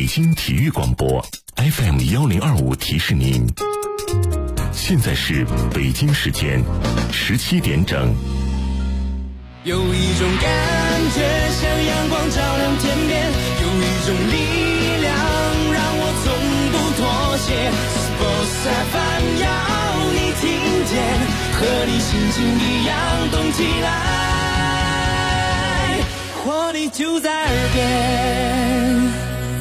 北京体育广播 FM1025提示您，现在是北京时间17点整。 有一种感觉像阳光照亮天边，有一种力量让我从不妥协。Sports FM 要你听见，和你心情一样动起来，活力就在耳边。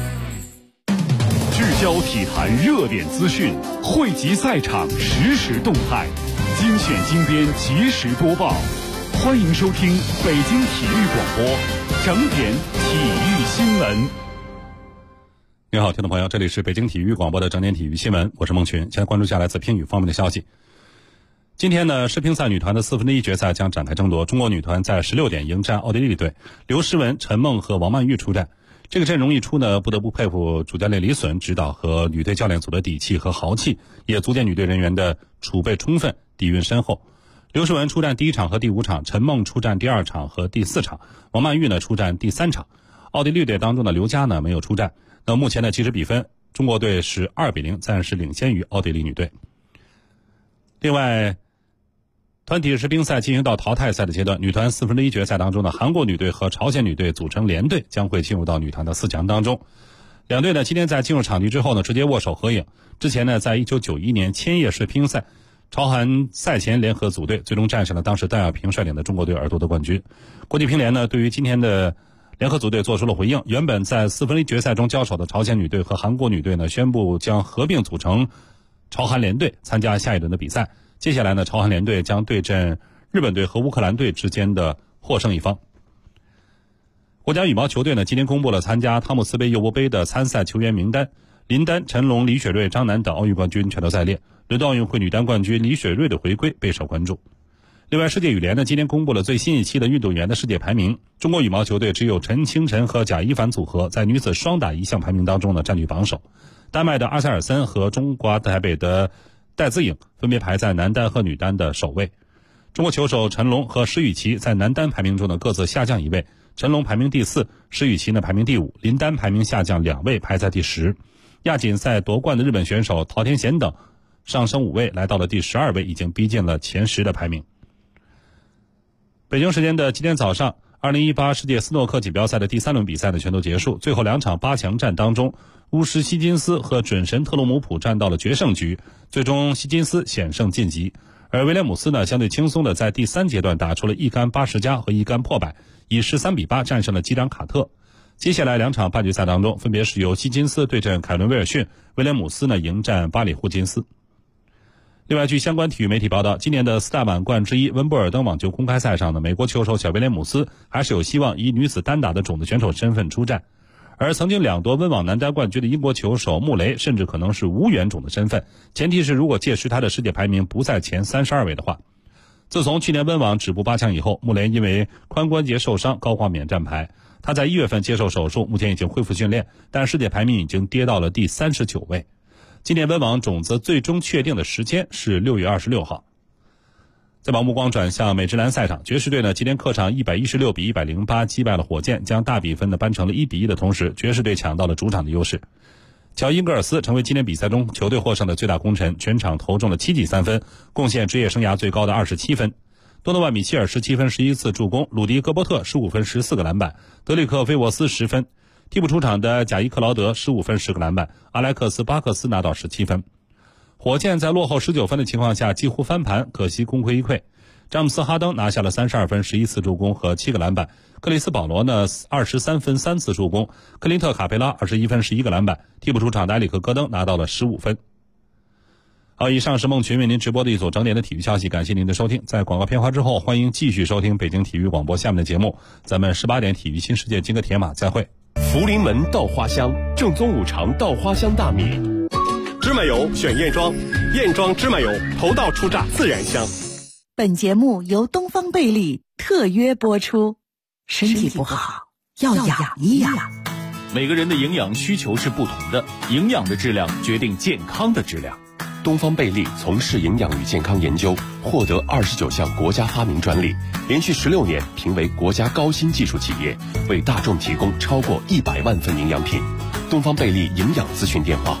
聚焦体坛热点资讯，汇集赛场实时动态，精选精编及时播报。欢迎收听北京体育广播整点体育新闻。 你好，听众朋友，这里是北京体育广播的整点体育新闻，我是孟群。现在关注下来自乒羽方面的消息。今天呢，世乒赛女团的1/4决赛将展开争夺，中国女团在16点迎战奥地利队，刘诗雯、陈梦和王曼玉出战。这个阵容一出呢，不得不佩服主教练李隼指导和女队教练组的底气和豪气，也足见女队人员的储备充分，底蕴深厚。刘诗雯出战第1场和第5场，陈梦出战第2场和第4场，王曼玉呢出战第3场。奥地利队当中的刘佳呢没有出战。那目前的即时比分，中国队是2-0，暂时领先于奥地利女队。另外，团体世乒赛进行到淘汰赛的阶段，女团1/4决赛当中的韩国女队和朝鲜女队组成联队，将会进入到女团的4强当中。两队呢今天在进入场地之后呢，直接握手合影。之前呢，在1991年千叶世乒赛，朝韩赛前联合组队，最终战胜了当时段耀平率领的中国队而夺得冠军。国际乒联呢，对于今天的联合组队做出了回应。原本在1/4决赛中交手的朝鲜女队和韩国女队呢，宣布将合并组成朝韩联队，参加下一轮的比赛。接下来呢，朝韩联队将对阵日本队和乌克兰队之间的获胜一方。国家羽毛球队呢，今天公布了参加汤姆斯杯尤伯杯的参赛球员名单，林丹、陈龙、李雪芮、张楠等奥运冠军全都在列。伦敦奥运会女单冠军李雪芮的回归备受关注。另外，世界羽联呢今天公布了最新一期的运动员的世界排名。中国羽毛球队只有陈清晨和贾一凡组合在女子双打一项排名当中呢占据榜首。丹麦的阿塞尔森和中国台北的戴资颖分别排在男单和女单的首位。中国球手陈龙和施雨琦在男单排名中呢各自下降一位，陈龙排名第4，施雨琦呢排名第5，林丹排名下降2位，排在第10。亚锦赛夺冠的日本选手陶田贤等上升5位，来到了第12位，已经逼近了前10的排名。北京时间的今天早上，2018世界斯诺克锦标赛的第3轮比赛呢全都结束，最后2场8强战当中，巫师希金斯和准神特洛姆普战到了决胜局，最终希金斯险胜晋级，而威廉姆斯呢相对轻松的在第3阶段打出了1杆80加和1杆破百，以13-8战胜了基朗卡特。接下来2场半决赛当中，分别是由希金斯对阵凯伦威尔逊，威廉姆斯呢迎战巴里霍金斯。另外，据相关体育媒体报道，今年的4大满贯之一温布尔登网球公开赛上呢，美国球手小威廉姆斯还是有希望以女子单打的种子选手身份出战，而曾经2夺温网男单冠军的英国球手穆雷甚至可能是无缘种的身份，前提是如果届时他的世界排名不在前32位的话。自从去年温网止步8强以后，穆雷因为髋关节受伤高挂免战牌，他在1月份接受手术，目前已经恢复训练，但世界排名已经跌到了第39位。今年温网种子最终确定的时间是6月26号。再把目光转向美职篮赛场，爵士队呢今天客场116-108击败了火箭，将大比分呢扳成了1-1的同时，爵士队抢到了主场的优势。乔伊格尔斯成为今天比赛中球队获胜的最大功臣，全场投中了7记3分，贡献职业生涯最高的27分。多诺万米切尔17分11次助攻，鲁迪戈伯特15分14个篮板，德里克菲沃斯10分。替补出场的贾伊克劳德15分10个篮板，阿莱克斯巴克斯拿到17分。火箭在落后19分的情况下几乎翻盘，可惜功亏一篑。詹姆斯哈登拿下了32分11次助攻和7个篮板，克里斯保罗呢23分3次助攻，克林特卡佩拉21分11个篮板，替补出场的埃里克戈登拿到了15分。好，以上是孟群为您直播的一组整点的体育消息，感谢您的收听。在广告片花之后，欢迎继续收听北京体育广播下面的节目，咱们18点体育新世界金戈铁马再会。 福临门稻花香，正宗5常稻花香大米，芝麻油选燕庄，燕庄芝麻油头道出榨自然香。 本节目由东方贝利特约播出。身体不好要养一养。 每个人的营养需求是不同的，营养的质量决定健康的质量。 东方贝利从事营养与健康研究，获得29项国家发明专利，连续16年评为国家高新技术企业，为大众提供超过100万份营养品。 东方贝利营养咨询电话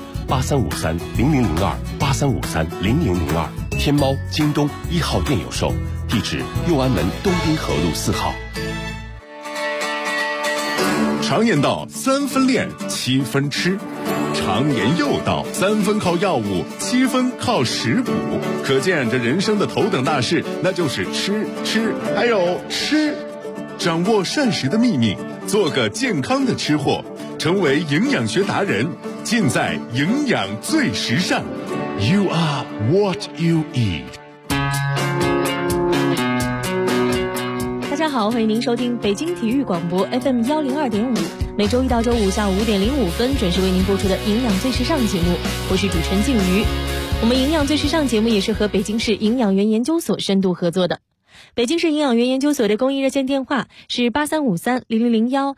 8353000283530002，天猫、京东1号店有售，地址右安门东滨河路4号。 常言道3分练7分吃，常言又道3分靠药物7分靠食补，可见这人生的头等大事那就是吃还有吃。掌握膳食的秘密，做个健康的吃货，成为营养学达人，尽在营养最时尚。 You are what you eat。 大家好，欢迎您收听北京体育广播 FM 102.5，每周一到周五下午5点05分准时为您播出的营养最时尚节目，我是主持人静瑜。我们营养最时尚节目也是和北京市营养园研究所深度合作的。北京市营养园研究所的公益热线电话是83530001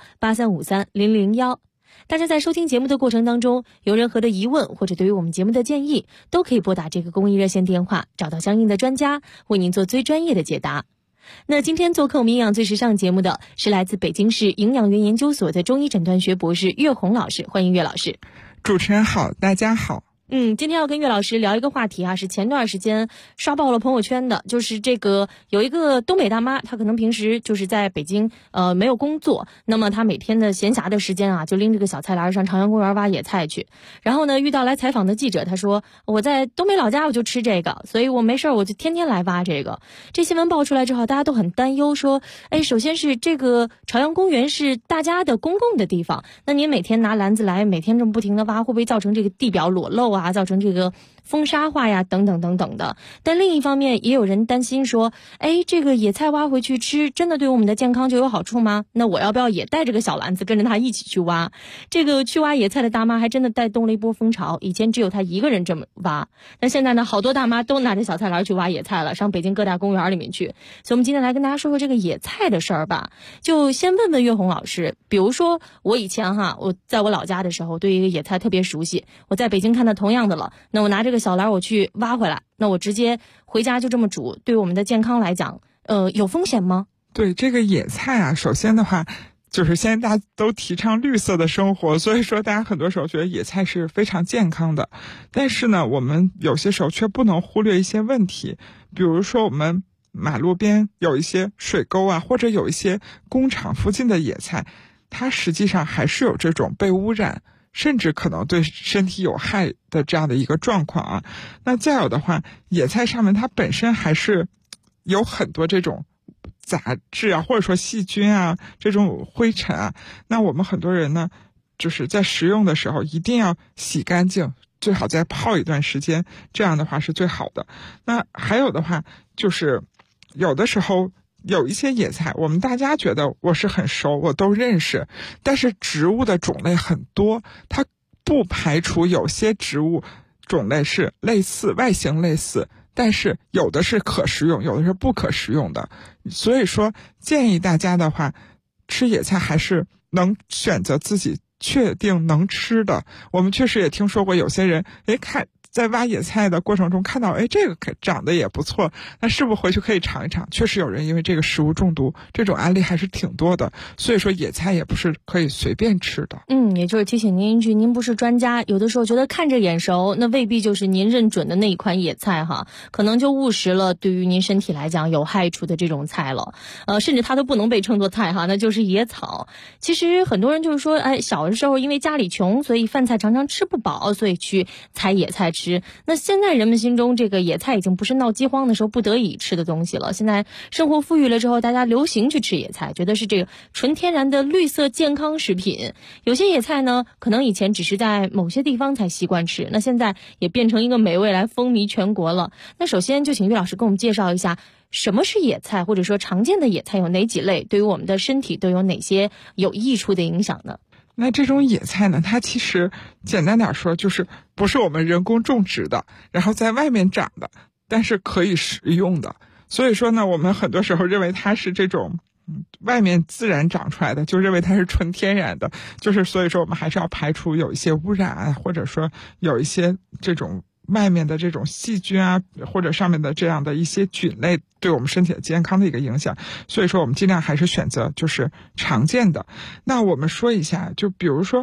83530001。大家在收听节目的过程当中，有任何的疑问或者对于我们节目的建议，都可以拨打这个公益热线电话，找到相应的专家为您做最专业的解答。那今天做客我们营养最时尚节目的是来自北京市营养园研究所的中医诊断学博士岳红老师，欢迎岳老师。 主持人好，大家好。 今天要跟岳老师聊一个话题啊，是前段时间刷爆了朋友圈的，就是这个有一个东北大妈，她可能平时就是在北京没有工作，那么她每天的闲暇的时间啊，就拎着个小菜篮上朝阳公园挖野菜去。然后呢，遇到来采访的记者，她说我在东北老家我就吃这个，所以我没事我就天天来挖这个。这新闻爆出来之后，大家都很担忧，说首先是这个朝阳公园是大家的公共的地方，那您每天拿篮子来，每天这么不停的挖，会不会造成这个地表裸露啊，造成这个风沙化呀等等等等的。但另一方面也有人担心说，这个野菜挖回去吃真的对我们的健康就有好处吗？那我要不要也带着个小篮子跟着他一起去挖？这个去挖野菜的大妈还真的带动了一波风潮，以前只有他一个人这么挖，那现在呢，好多大妈都拿着小菜篮去挖野菜了，上北京各大公园里面去。所以我们今天来跟大家说说这个野菜的事儿吧。就先问问岳红老师，比如说我以前我在我老家的时候对一个野菜特别熟悉，我在北京看到同样的了，那我拿这个小篮我去挖回来，那我直接回家就这么煮，对我们的健康来讲有风险吗？ 对，这个野菜啊，首先的话就是现在大家都提倡绿色的生活，所以说大家很多时候觉得野菜是非常健康的。但是呢，我们有些时候却不能忽略一些问题，比如说我们马路边有一些水沟啊，或者有一些工厂附近的野菜，它实际上还是有这种被污染，甚至可能对身体有害的这样的一个状况啊。那再有的话，野菜上面它本身还是有很多这种杂质啊，或者说细菌啊，这种灰尘啊。那我们很多人呢，就是在食用的时候一定要洗干净，最好再泡一段时间，这样的话是最好的。那还有的话，就是有的时候有一些野菜，我们大家觉得我是很熟，我都认识，但是植物的种类很多，它不排除有些植物种类是类似，外形类似，但是有的是可食用，有的是不可食用的。所以说建议大家的话，吃野菜还是能选择自己确定能吃的。我们确实也听说过有些人看在挖野菜的过程中看到这个长得也不错，那是不是回去可以尝一尝？确实有人因为这个食物中毒，这种案例还是挺多的。所以说野菜也不是可以随便吃的。 也就是提醒您一句，您不是专家，有的时候觉得看着眼熟，那未必就是您认准的那一款野菜哈，可能就误食了对于您身体来讲有害处的这种菜了。甚至它都不能被称作菜哈，那就是野草。其实很多人就是说，小的时候因为家里穷，所以饭菜常常吃不饱，所以去采野菜吃。那现在人们心中这个野菜已经不是闹饥荒的时候不得已吃的东西了，现在生活富裕了之后，大家流行去吃野菜，觉得是这个纯天然的绿色健康食品。有些野菜呢，可能以前只是在某些地方才习惯吃，那现在也变成一个美味来风靡全国了。那首先就请岳老师给我们介绍一下，什么是野菜，或者说常见的野菜有哪几类，对于我们的身体都有哪些有益处的影响呢？ 那这种野菜呢，它其实简单点说，就是不是我们人工种植的，然后在外面长的，但是可以食用的。所以说呢，我们很多时候认为它是这种外面自然长出来的，就认为它是纯天然的，就是所以说我们还是要排除有一些污染，或者说有一些这种外面的这种细菌啊，或者上面的这样的一些菌类对我们身体的健康的一个影响。所以说我们尽量还是选择就是常见的。那我们说一下，就比如说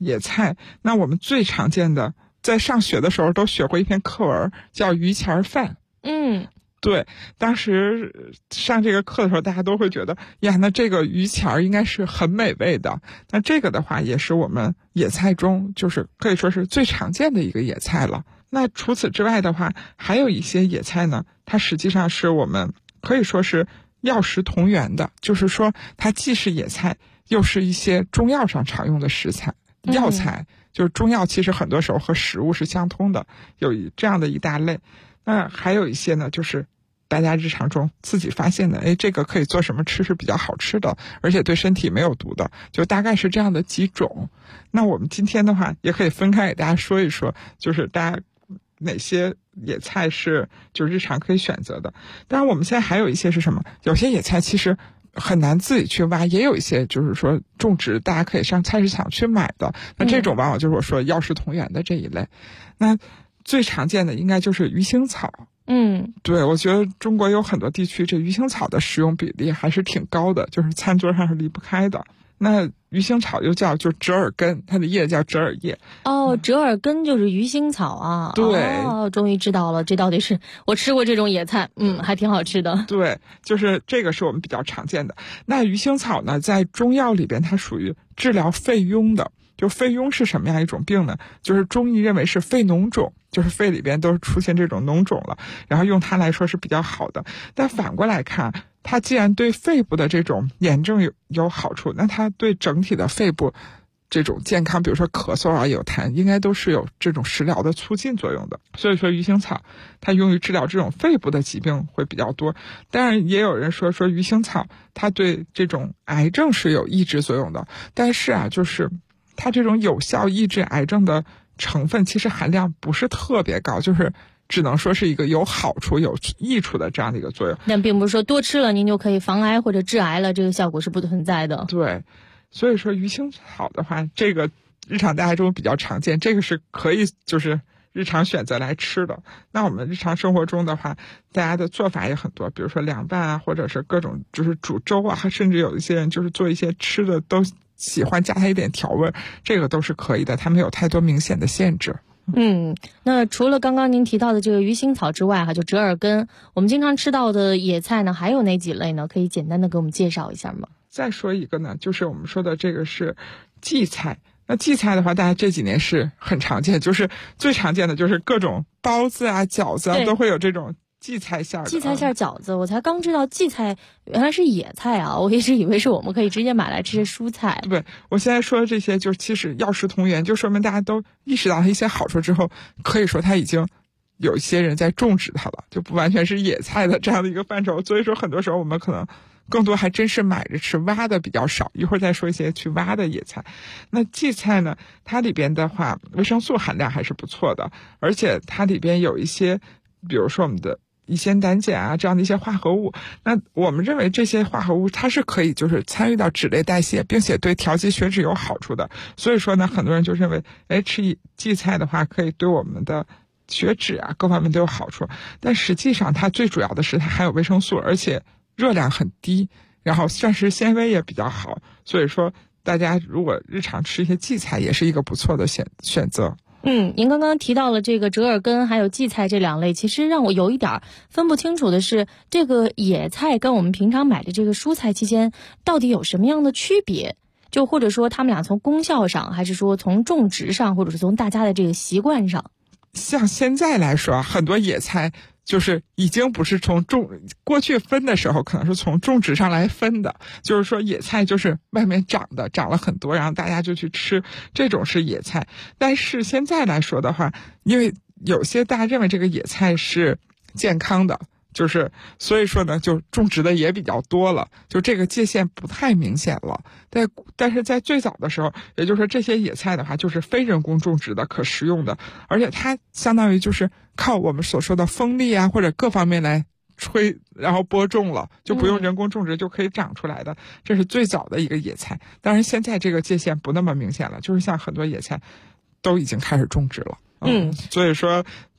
野菜，那我们最常见的，在上学的时候都学过一篇课文，叫榆钱饭。对，当时上这个课的时候，大家都会觉得呀，那这个榆钱应该是很美味的。那这个的话，也是我们野菜中就是可以说是最常见的一个野菜了。那除此之外的话，还有一些野菜呢，它实际上是我们可以说是药食同源的，就是说它既是野菜，又是一些中药上常用的食材。药材就是中药，其实很多时候和食物是相通的，有这样的一大类。那还有一些呢，就是大家日常中自己发现的，这个可以做什么吃是比较好吃的，而且对身体没有毒的，就大概是这样的几种。那我们今天的话，也可以分开给大家说一说，就是大家哪些野菜是就日常可以选择的。当然我们现在还有一些是什么，有些野菜其实很难自己去挖，也有一些就是说种植大家可以上菜市场去买的，那这种往往就是我说药食同源的这一类。那最常见的应该就是鱼腥草。对，我觉得中国有很多地区这鱼腥草的使用比例还是挺高的，就是餐桌上是离不开的。那鱼腥草又叫就折耳根，它的叶叫折耳叶。 折耳根就是鱼腥草啊。 对， 终于知道了，这到底是我吃过这种野菜，还挺好吃的。 对，就是这个是我们比较常见的。那鱼腥草呢，在中药里边它属于治疗肺痈的。就肺痈是什么样一种病呢？就是中医认为是肺脓肿，就是肺里边都出现这种脓肿了，然后用它来说是比较好的。但反过来看，它既然对肺部的这种炎症有好处，那它对整体的肺部这种健康，比如说咳嗽啊、有痰，应该都是有这种食疗的促进作用的。所以说鱼腥草它用于治疗这种肺部的疾病会比较多。当然也有人说鱼腥草它对这种癌症是有抑制作用的，但是啊，就是它这种有效抑制癌症的成分其实含量不是特别高，就是只能说是一个有好处有益处的这样的一个作用。 但并不是说多吃了您就可以防癌或者致癌了，这个效果是不存在的。 对，所以说鱼腥草的话，这个日常大家中比较常见，这个是可以就是日常选择来吃的。那我们日常生活中的话，大家的做法也很多，比如说凉拌啊，或者是各种就是煮粥啊，甚至有一些人就是做一些吃的都喜欢加它一点调味，这个都是可以的，它没有太多明显的限制。 那除了刚刚您提到的这个鱼腥草之外就折耳根，我们经常吃到的野菜呢，还有哪几类呢？可以简单的给我们介绍一下吗？ 再说一个呢，就是我们说的这个是荠菜。那荠菜的话，大家这几年是很常见，就是最常见的就是各种包子啊、饺子啊，都会有这种荠菜馅儿的。 荠菜馅儿饺子，我才刚知道荠菜原来是野菜啊！我一直以为是我们可以直接买来吃的蔬菜。 对，我现在说的这些，就其实药食同源，就说明大家都意识到它一些好处之后，可以说它已经有一些人在种植它了，就不完全是野菜的这样的一个范畴。所以说，很多时候我们可能更多还真是买着吃，挖的比较少。一会儿再说一些去挖的野菜。那荠菜呢，它里边的话，维生素含量还是不错的，而且它里边有一些，比如说我们的乙酰胆碱啊这样的一些化合物。那我们认为这些化合物它是可以就是参与到脂类代谢，并且对调节血脂有好处的。所以说呢，很多人就认为，吃荠菜的话可以对我们的血脂啊各方面都有好处。但实际上它最主要的是它含有维生素，而且热量很低，然后膳食纤维也比较好。所以说大家如果日常吃一些荠菜也是一个不错的选择。 您刚刚提到了这个折耳根还有荠菜这两类，其实让我有一点分不清楚的是，这个野菜跟我们平常买的这个蔬菜期间到底有什么样的区别？就或者说他们俩从功效上，还是说从种植上，或者是从大家的这个习惯上？ 像现在来说，很多野菜就是已经不是从过去分的时候可能是从种植上来分的，就是说野菜就是外面长了很多，然后大家就去吃，这种是野菜。但是现在来说的话，因为有些大家认为这个野菜是健康的，就是所以说呢就种植的也比较多了，就这个界限不太明显了。但是在最早的时候，也就是说这些野菜的话就是非人工种植的可食用的，而且它相当于就是靠我们所说的风力啊或者各方面来吹然后播种了，就不用人工种植就可以长出来的，这是最早的一个野菜。当然现在这个界限不那么明显了，就是像很多野菜都已经开始种植了。所以说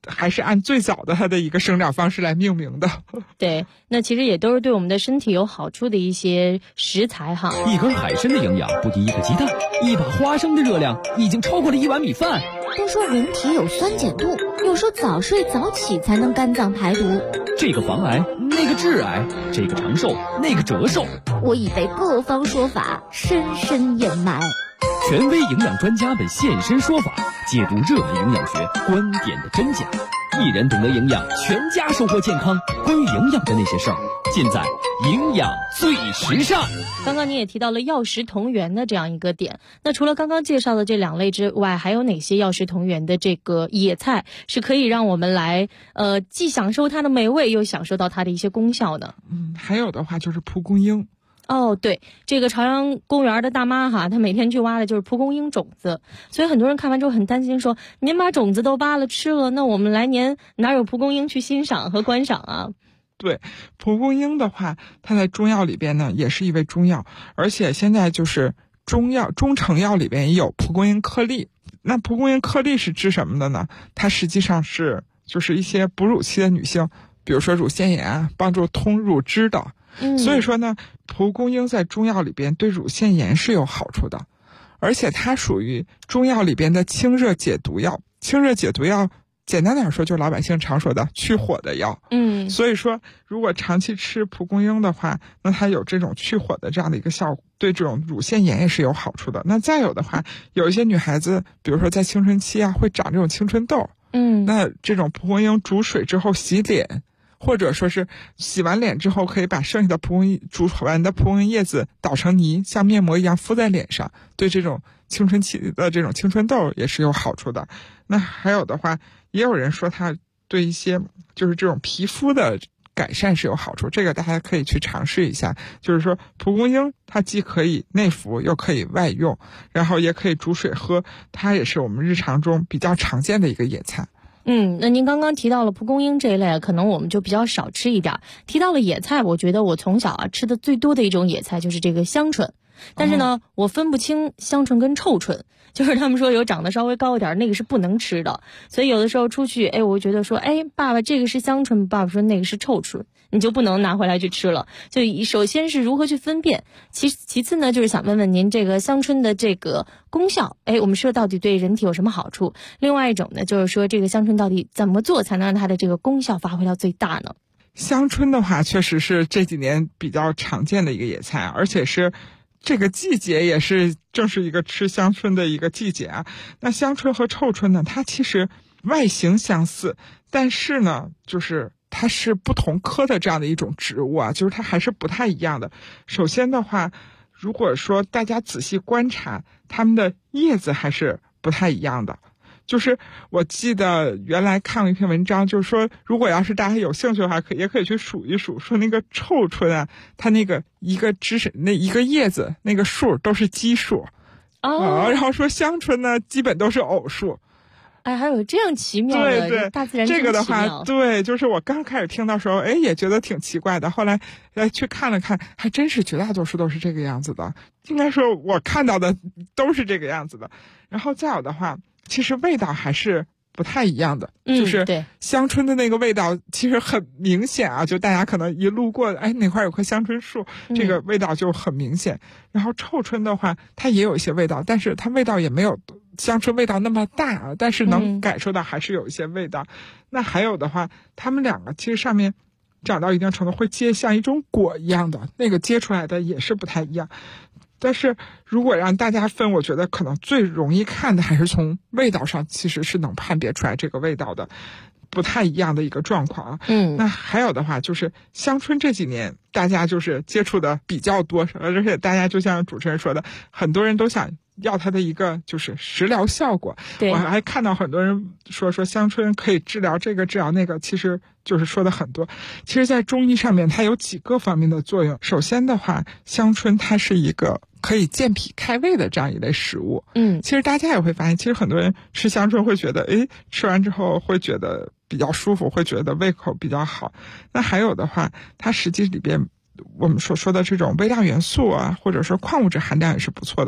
还是按最早的它的一个生长方式来命名的。 对，那其实也都是对我们的身体有好处的一些食材哈。 一根海参的营养不敌一个鸡蛋，一把花生的热量已经超过了1碗米饭。 都说人体有酸碱度，又说早睡早起才能肝脏排毒。 这个防癌，那个致癌，这个长寿，那个折寿。 我已被各方说法深深掩埋。 权威营养专家们现身说法，解读热门营养学观点的真假。一人懂得营养，全家收获健康。关于营养的那些事儿，尽在营养最时尚。 刚刚你也提到了药食同源的这样一个点，那除了刚刚介绍的这2类之外，还有哪些药食同源的这个野菜是可以让我们来既享受它的美味，又享受到它的一些功效呢？ 还有的话就是蒲公英。 哦，对，这个朝阳公园的大妈哈，她每天去挖的就是蒲公英种子，所以很多人看完之后很担心说，您把种子都挖了吃了，那我们来年哪有蒲公英去欣赏和观赏啊？ 对，蒲公英的话，它在中药里边呢也是一味中药，而且现在就是中成药里边也有蒲公英颗粒。那蒲公英颗粒是治什么的呢？它实际上是就是一些哺乳期的女性，比如说乳腺炎啊，帮助通乳汁的。所以说呢，蒲公英在中药里边对乳腺炎是有好处的，而且它属于中药里边的清热解毒药。清热解毒药简单点说就是老百姓常说的去火的药。所以说如果长期吃蒲公英的话，那它有这种去火的这样的一个效果，对这种乳腺炎也是有好处的。那再有的话，有一些女孩子比如说在青春期啊会长这种青春痘，那这种蒲公英煮水之后洗脸，或者说是洗完脸之后可以把剩下的煮完的蒲公英叶子捣成泥，像面膜一样敷在脸上，对这种青春期的这种青春痘也是有好处的。那还有的话，也有人说它对一些就是这种皮肤的改善是有好处，这个大家可以去尝试一下。就是说蒲公英它既可以内服又可以外用，然后也可以煮水喝，它也是我们日常中比较常见的一个野菜。 那您刚刚提到了蒲公英这一类，可能我们就比较少吃一点。提到了野菜，我觉得我从小吃的最多的一种野菜就是这个香椿，但是呢，我分不清香椿跟臭椿，就是他们说有长得稍微高一点，那个是不能吃的。所以有的时候出去，我觉得说，爸爸这个是香椿，爸爸说那个是臭椿，你就不能拿回来去吃了。就首先是如何去分辨，其次呢，就是想问问您这个香椿的这个功效，我们说到底对人体有什么好处？另外一种呢，就是说这个香椿到底怎么做才能让它的这个功效发挥到最大呢？ 香椿的话，确实是这几年比较常见的一个野菜，而且是这个季节也是正是一个吃香椿的一个季节啊。那香椿和臭椿呢，它其实外形相似，但是呢，就是它是不同科的这样的一种植物啊，就是它还是不太一样的。首先的话，如果说大家仔细观察，它们的叶子还是不太一样的。就是我记得原来看过一篇文章，就是说如果要是大家有兴趣的话，也可以去数一数，说那个臭椿啊，它那个一个那一个叶子那个数都是奇数，然后说香椿呢基本都是偶数。 还有这样奇妙的， 对， 大自然这个的话，对，就是我刚开始听到时候，也觉得挺奇怪的。后来去看了看，还真是绝大多数都是这个样子的。应该说我看到的都是这个样子的。然后再有的话，其实味道还是不太一样的，就是香椿的那个味道其实很明显啊，就大家可能一路过，哪块有棵香椿树，这个味道就很明显。然后臭椿的话，它也有一些味道，但是它味道也没有香椿味道那么大，但是能感受到还是有一些味道。那还有的话，它们两个其实上面长到一定程度会结像一种果一样的，那个结出来的也是不太一样。但是如果让大家分，我觉得可能最容易看的还是从味道上，其实是能判别出来这个味道的不太一样的一个状况啊。那还有的话就是香椿这几年大家就是接触的比较多，而且大家就像主持人说的，很多人都想要它的一个就是食疗效果。我还看到很多人说香椿可以治疗这个治疗那个，其实就是说的很多。其实在中医上面它有几个方面的作用。首先的话，香椿它是一个可以健脾开胃的这样一类食物。其实大家也会发现，其实很多人吃香椿会觉得吃完之后会觉得比较舒服，会觉得胃口比较好。那还有的话，它实际里边我们所说的这种微量元素啊，或者说矿物质含量也是不错的。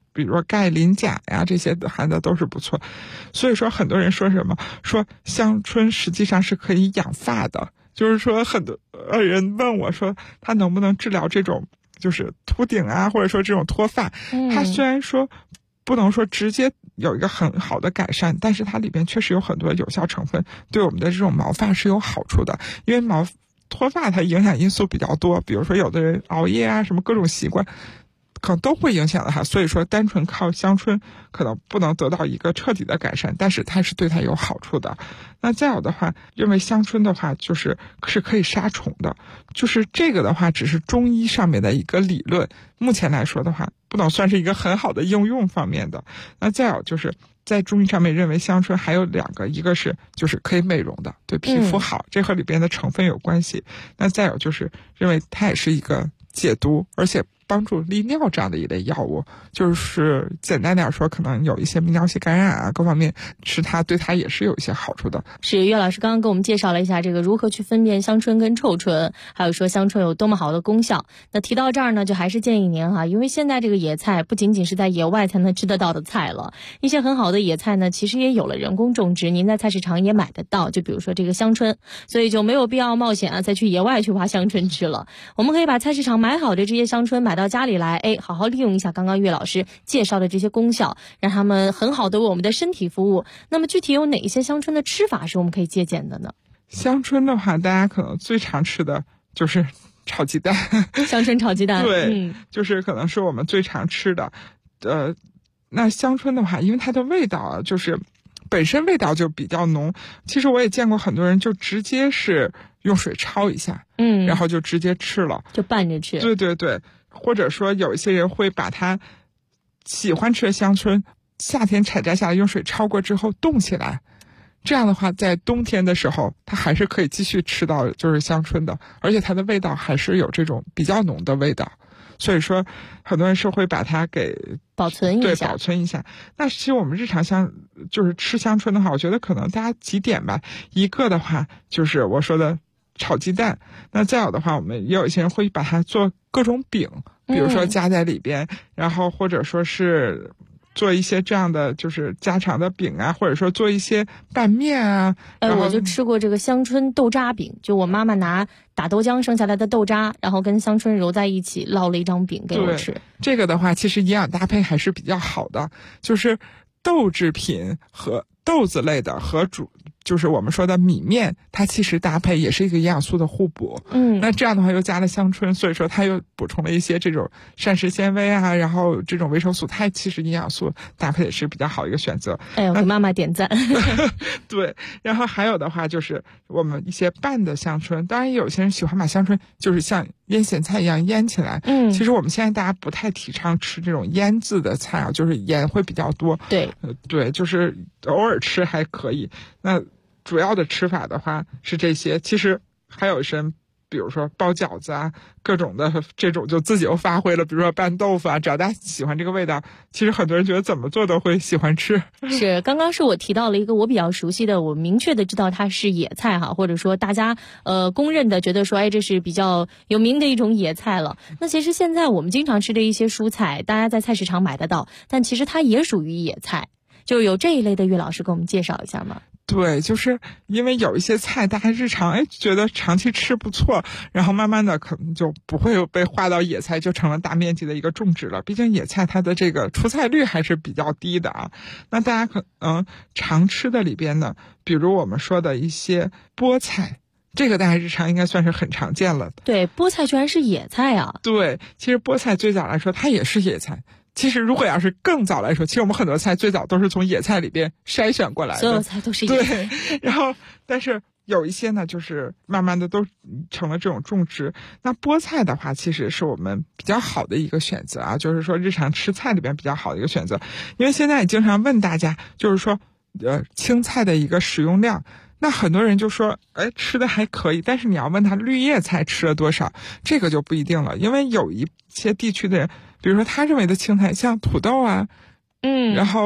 比如说钙、磷、钾呀，这些含的都是不错。所以说很多人说什么说香春实际上是可以养发的，就是说很多人问我说它能不能治疗这种就是秃顶啊，或者说这种脱发。它虽然说不能说直接有一个很好的改善，但是它里边确实有很多有效成分，对我们的这种毛发是有好处的。因为脱发它影响因素比较多，比如说有的人熬夜啊，什么各种习惯可能都会影响到它，所以说单纯靠香椿可能不能得到一个彻底的改善，但是它是对它有好处的。那再有的话，认为香椿的话是可以杀虫的，就是这个的话只是中医上面的一个理论，目前来说的话不能算是一个很好的应用方面的。那再有就是在中医上面认为香椿还有2个，一个是就是可以美容的，对皮肤好，这和里边的成分有关系。那再有就是认为它也是一个解毒，而且帮助利尿这样的一类药物，就是简单点说，可能有一些泌尿系感染啊，各方面吃它对它也是有一些好处的。 是岳老师刚刚给我们介绍了一下这个如何去分辨香椿跟臭椿，还有说香椿有多么好的功效。那提到这儿呢，就还是建议您因为现在这个野菜不仅仅是在野外才能吃得到的菜了，一些很好的野菜呢，其实也有了人工种植，您在菜市场也买得到，就比如说这个香椿，所以就没有必要冒险再去野外去挖香椿吃了。我们可以把菜市场买好的这些香椿买到家里来，好好利用一下刚刚岳老师介绍的这些功效，让他们很好的为我们的身体服务。那么具体有哪一些香椿的吃法是我们可以借鉴的呢？ 香椿的话，大家可能最常吃的就是炒鸡蛋， 香椿炒鸡蛋， 对，就是可能是我们最常吃的。那香椿的话，因为它的味道就是本身味道就比较浓，其实我也见过很多人就直接是用水焯一下，然后就直接吃了， 就拌着吃。 对对对，或者说有一些人会把它喜欢吃的香椿夏天采摘下来用水焯过之后冻起来，这样的话在冬天的时候它还是可以继续吃到就是香椿的，而且它的味道还是有这种比较浓的味道。所以说很多人是会把它给保存一下， 对，保存一下。那其实我们日常就是吃香椿的话，我觉得可能大家几点吧。一个的话就是我说的炒鸡蛋，那再有的话我们也有一些人会把它做各种饼，比如说加在里边，然后或者说是做一些这样的就是家常的饼啊，或者说做一些拌面啊。 我就吃过这个香椿豆渣饼，就我妈妈拿打豆浆剩下来的豆渣，然后跟香椿揉在一起烙了一张饼给我吃。 这个的话其实营养搭配还是比较好的，就是豆制品和豆子类的和就是我们说的米面，它其实搭配也是一个营养素的互补。那这样的话又加了香椿，所以说它又补充了一些这种膳食纤维啊，然后这种维生素，它其实营养素搭配也是比较好一个选择。 我给妈妈点赞。 对，然后还有的话就是我们一些拌的香椿，当然有些人喜欢把香椿就是像腌咸菜一样腌起来。其实我们现在大家不太提倡吃这种腌制的菜啊，就是盐会比较多。 对， 对，就是偶尔吃还可以。那主要的吃法的话是这些，其实还有一些比如说包饺子啊，各种的这种就自己又发挥了，比如说拌豆腐啊，只要大家喜欢这个味道，其实很多人觉得怎么做都会喜欢吃。 是，刚刚是我提到了一个我比较熟悉的，我明确的知道它是野菜或者说大家公认的觉得说这是比较有名的一种野菜了。那其实现在我们经常吃的一些蔬菜，大家在菜市场买得到，但其实它也属于野菜，就有这一类的岳老师给我们介绍一下吗？ 对，就是因为有一些菜大家日常觉得长期吃不错，然后慢慢的可能就不会被划到野菜，就成了大面积的一个种植了。毕竟野菜它的这个出菜率还是比较低的啊。那大家可能常吃的里边呢，比如我们说的一些菠菜，这个大家日常应该算是很常见了。 对，菠菜居然是野菜啊。 对，其实菠菜最早来说它也是野菜。其实如果要是更早来说，其实我们很多菜最早都是从野菜里边筛选过来的， 所有菜都是野菜。 对，然后但是有一些呢就是慢慢的都成了这种种植。那菠菜的话其实是我们比较好的一个选择啊，就是说日常吃菜里边比较好的一个选择。因为现在也经常问大家就是说青菜的一个使用量，那很多人就说吃的还可以，但是你要问他绿叶菜吃了多少，这个就不一定了。因为有一些地区的人，比如说他认为的青菜像土豆啊，然后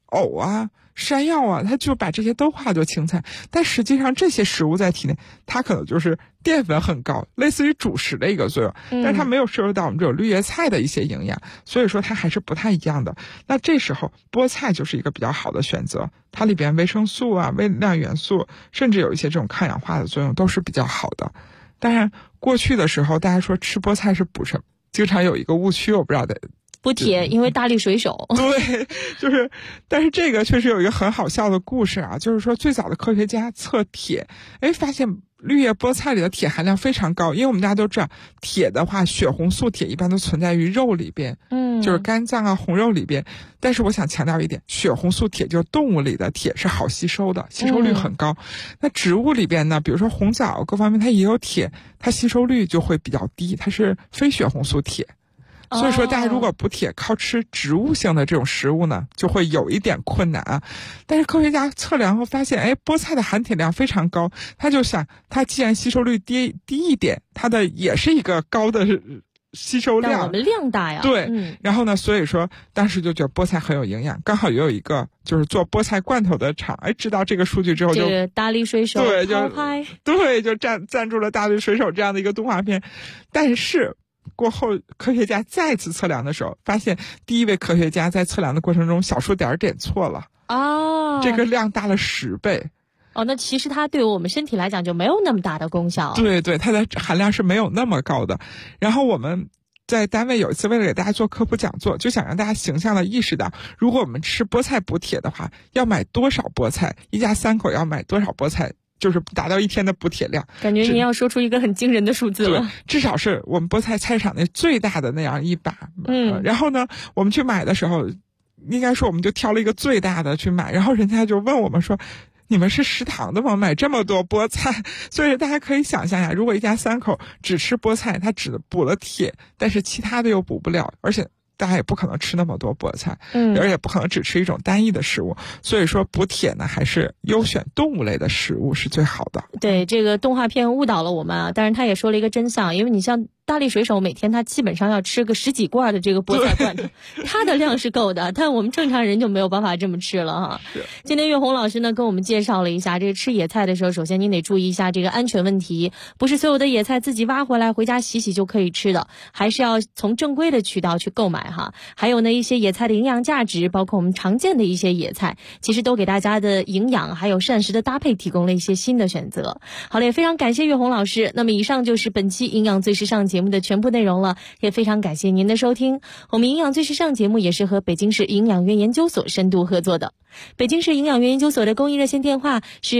藕啊、山药啊，它就把这些都化作青菜，但实际上这些食物在体内，它可能就是淀粉很高，类似于主食的一个作用，但是它没有摄入到我们这种绿叶菜的一些营养，所以说它还是不太一样的。那这时候菠菜就是一个比较好的选择，它里边维生素啊、微量元素，甚至有一些这种抗氧化的作用都是比较好的。当然过去的时候大家说吃菠菜是补什么，经常有一个误区，我不知道的， 补铁，因为大力水手。 对，就是，但是这个确实有一个很好笑的故事啊，就是说最早的科学家测铁，发现绿叶菠菜里的铁含量非常高，因为我们大家都知道，铁的话，血红素铁一般都存在于肉里边，就是肝脏啊、红肉里边。但是我想强调一点，血红素铁就是动物里的铁是好吸收的，吸收率很高。那植物里边呢，比如说红枣各方面它也有铁，它吸收率就会比较低，它是非血红素铁。所以说大家如果补铁靠吃植物性的这种食物呢，就会有一点困难啊。但是科学家测量后发现，菠菜的含铁量非常高，他就想它既然吸收率低一点，它的也是一个高的吸收量， 但我们量大呀。 对，然后呢，所以说当时就觉得菠菜很有营养，刚好也有一个就是做菠菜罐头的厂，知道这个数据之后就这个大力水手对抛拍， 对，就赞助了大力水手这样的一个动画片。但是过后科学家再次测量的时候，发现第一位科学家在测量的过程中小数点错了这个量大了10倍。 那其实它对我们身体来讲就没有那么大的功效。 对，它的含量是没有那么高的。然后我们在单位有一次为了给大家做科普讲座，就想让大家形象的意识到，如果我们吃菠菜补铁的话，要买多少菠菜，一家3口要买多少菠菜，就是达到1天的补铁量。 感觉你要说出一个很惊人的数字了。 对，至少是我们菠菜菜市场那最大的那样一把。然后呢，我们去买的时候，应该说我们就挑了一个最大的去买，然后人家就问我们说，你们是食堂的吗？买这么多菠菜？所以大家可以想象一下，如果一家3口只吃菠菜，它只补了铁，但是其他的又补不了，而且大家也不可能吃那么多菠菜，而且不可能只吃一种单一的食物，所以说补铁呢，还是优选动物类的食物是最好的。 对，这个动画片误导了我们啊，但是他也说了一个真相，因为你像大力水手每天他基本上要吃个10几罐的这个菠菜罐头，他的量是够的，但我们正常人就没有办法这么吃了哈。今天岳红老师呢跟我们介绍了一下，这个吃野菜的时候，首先您得注意一下这个安全问题，不是所有的野菜自己挖回来回家洗洗就可以吃的，还是要从正规的渠道去购买哈。还有呢，一些野菜的营养价值，包括我们常见的一些野菜，其实都给大家的营养还有膳食的搭配提供了一些新的选择。好了，也非常感谢岳红老师。那么以上就是本期营养最时尚节目的全部内容了，也非常感谢您的收听。我们营养最时尚节目也是和北京市营养院研究所深度合作的。北京市营养院研究所的公益热线电话是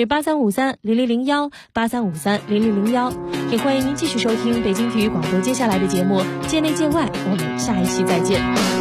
83530001 83530001，也欢迎您继续收听北京体育广播接下来的节目，界内界外，我们下一期再见。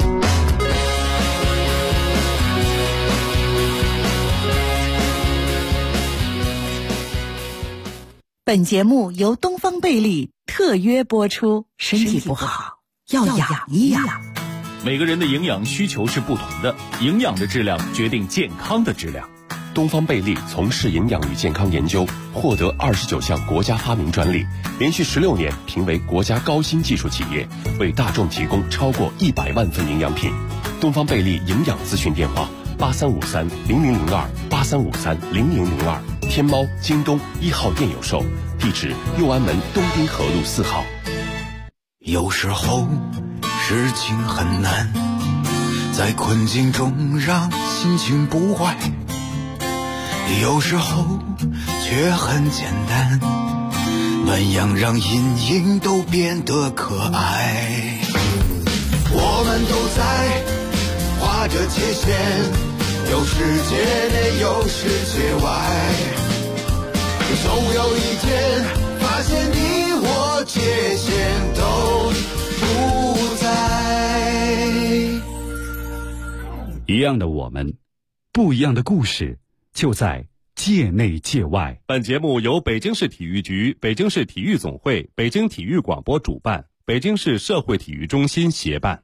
本节目由东方贝利特约播出，身体不好要养一养。 每个人的营养需求是不同的，营养的质量决定健康的质量。 东方贝利从事营养与健康研究，获得29项国家发明专利，连续16年评为国家高新技术企业，为大众提供超过100万份营养品。东方贝利营养咨询电话83530002 83530002，天猫、京东1号店有售，地址右安门东滨河路4号。 有时候事情很难，在困境中让心情不坏，有时候却很简单，暖阳让阴影都变得可爱。我们都在画着界限，有世界内有世界外，总有一天发现你我界限都不在。 一样的我们，不一样的故事，就在界内界外。 本节目由北京市体育局、北京市体育总会、北京体育广播主办，北京市社会体育中心协办。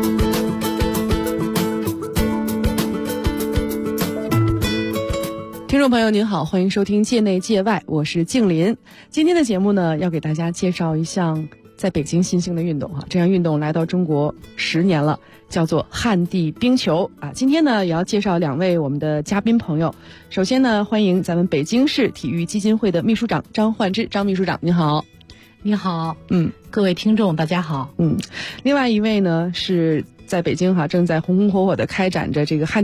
听听众朋友您好，欢迎收听界内界外，我是静林。今天的节目呢，要给大家介绍一项在北京新兴的运动哈，这项运动来到中国10年了，叫做旱地冰球啊。今天呢，也要介绍2位我们的嘉宾朋友。首先呢，欢迎咱们北京市体育基金会的秘书长张焕之，张秘书长您好。 你好，各位听众大家好。 另外一位呢是在北京正在红红火火的开展着这个旱地